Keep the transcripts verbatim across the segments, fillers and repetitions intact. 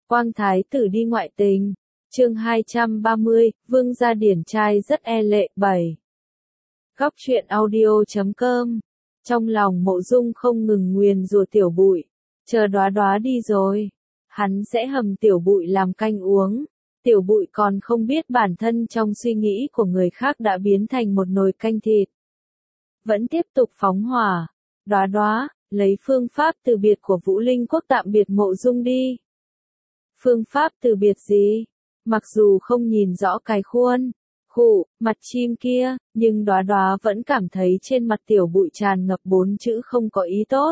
Quang thái tử đi ngoại tình. Chương hai trăm ba mươi, Vương gia điển trai rất e lệ. bảy. Góc truyện audio chấm com. Trong lòng Mộ Dung không ngừng nguyền rủa Tiểu Bụi, chờ Đóa Đóa đi rồi, hắn sẽ hầm Tiểu Bụi làm canh uống. Tiểu Bụi còn không biết bản thân trong suy nghĩ của người khác đã biến thành một nồi canh thịt. Vẫn tiếp tục phóng hỏa. Đóa Đóa, lấy phương pháp từ biệt của Vũ Linh Quốc tạm biệt Mộ Dung đi. Phương pháp từ biệt gì? Mặc dù không nhìn rõ cái khuôn, khụ, mặt chim kia, nhưng Đóa Đóa vẫn cảm thấy trên mặt Tiểu Bụi tràn ngập bốn chữ không có ý tốt.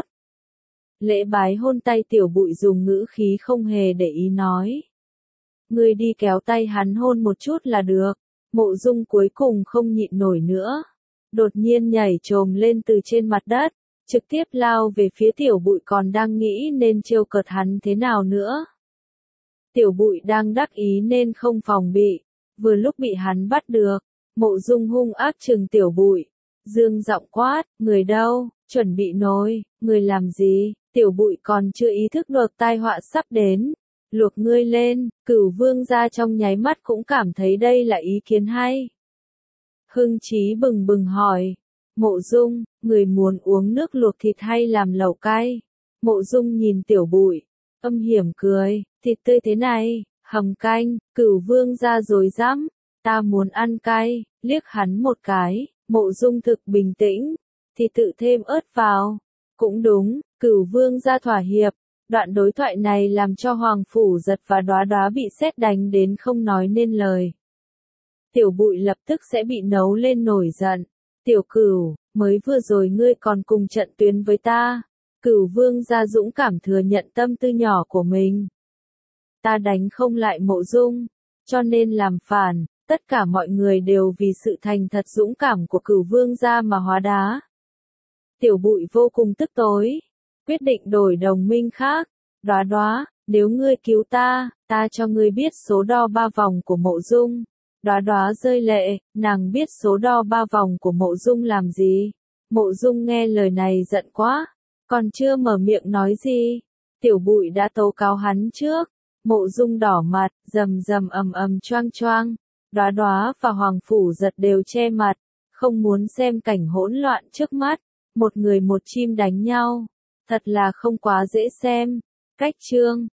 Lễ bái hôn tay Tiểu Bụi dùng ngữ khí không hề để ý nói. Ngươi đi kéo tay hắn hôn một chút là được. Mộ Dung cuối cùng không nhịn nổi nữa. Đột nhiên nhảy trồm lên từ trên mặt đất, trực tiếp lao về phía Tiểu Bụi còn đang nghĩ nên trêu cợt hắn thế nào nữa. Tiểu Bụi đang đắc ý nên không phòng bị, vừa lúc bị hắn bắt được, Mộ Dung hung ác trừng Tiểu Bụi, dương giọng quát, người đâu, chuẩn bị nồi, người làm gì? Tiểu Bụi còn chưa ý thức được tai họa sắp đến, luộc ngươi lên. Cửu Vương gia trong nháy mắt cũng cảm thấy đây là ý kiến hay. Hưng trí bừng bừng hỏi, Mộ Dung, người muốn uống nước luộc thịt hay làm lẩu cay? Mộ Dung nhìn Tiểu Bụi, âm hiểm cười, thịt tươi thế này, hầm canh. Cửu Vương gia rồi dám, ta muốn ăn cay. Liếc hắn một cái, Mộ Dung thực bình tĩnh, thì tự thêm ớt vào. Cũng đúng, Cửu Vương gia thỏa hiệp. Đoạn đối thoại này làm cho Hoàng Phủ Giật và Đóa Đóa bị sét đánh đến không nói nên lời. Tiểu Bụi lập tức sẽ bị nấu lên nổi giận. Tiểu Cửu, mới vừa rồi ngươi còn cùng trận tuyến với ta. Cửu Vương gia dũng cảm thừa nhận tâm tư nhỏ của mình. Ta đánh không lại Mộ Dung, cho nên làm phản. Tất cả mọi người đều vì sự thành thật dũng cảm của Cửu Vương gia mà hóa đá. Tiểu Bụi vô cùng tức tối, quyết định đổi đồng minh khác. Đóa Đóa, nếu ngươi cứu ta, ta cho ngươi biết số đo ba vòng của Mộ Dung. Đóa Đóa rơi lệ, nàng biết số đo ba vòng của Mộ Dung làm gì? Mộ Dung nghe lời này giận quá, còn chưa mở miệng nói gì, Tiểu Bụi đã tố cáo hắn trước. Mộ Dung đỏ mặt, rầm rầm ầm ầm choang choang. Đóa Đóa và Hoàng Phủ Giật đều che mặt, không muốn xem cảnh hỗn loạn trước mắt. Một người một chim đánh nhau, thật là không quá dễ xem. Cách chương